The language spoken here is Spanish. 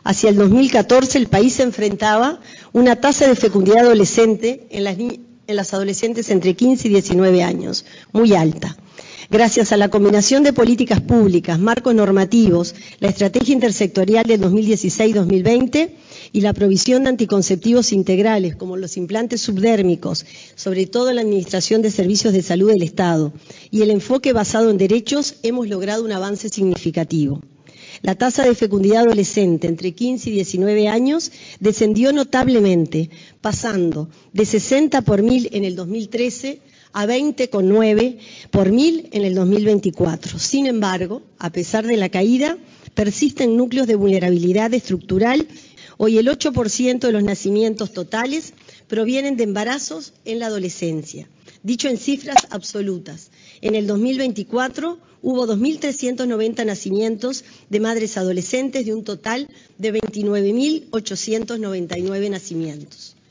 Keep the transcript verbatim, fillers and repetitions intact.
hacia el dos mil catorce el país se enfrentaba una tasa de fecundidad adolescente en las, en las adolescentes entre quince y diecinueve años, muy alta. Gracias a la combinación de políticas públicas, marcos normativos, la estrategia intersectorial del dos mil dieciséis dos mil veinte y la provisión de anticonceptivos integrales, como los implantes subdérmicos, sobre todo en la Administración de Servicios de Salud del Estado, y el enfoque basado en derechos, hemos logrado un avance significativo. La tasa de fecundidad adolescente entre quince y diecinueve años descendió notablemente, pasando de sesenta por mil en el dos mil trece a veinte coma nueve por mil en el dos mil veinticuatro. Sin embargo, a pesar de la caída, persisten núcleos de vulnerabilidad estructural. Hoy el ocho por ciento de los nacimientos totales provienen de embarazos en la adolescencia. Dicho en cifras absolutas, en el dos mil veinticuatro hubo dos mil trescientos noventa nacimientos de madres adolescentes de un total de veintinueve mil ochocientos noventa y nueve nacimientos.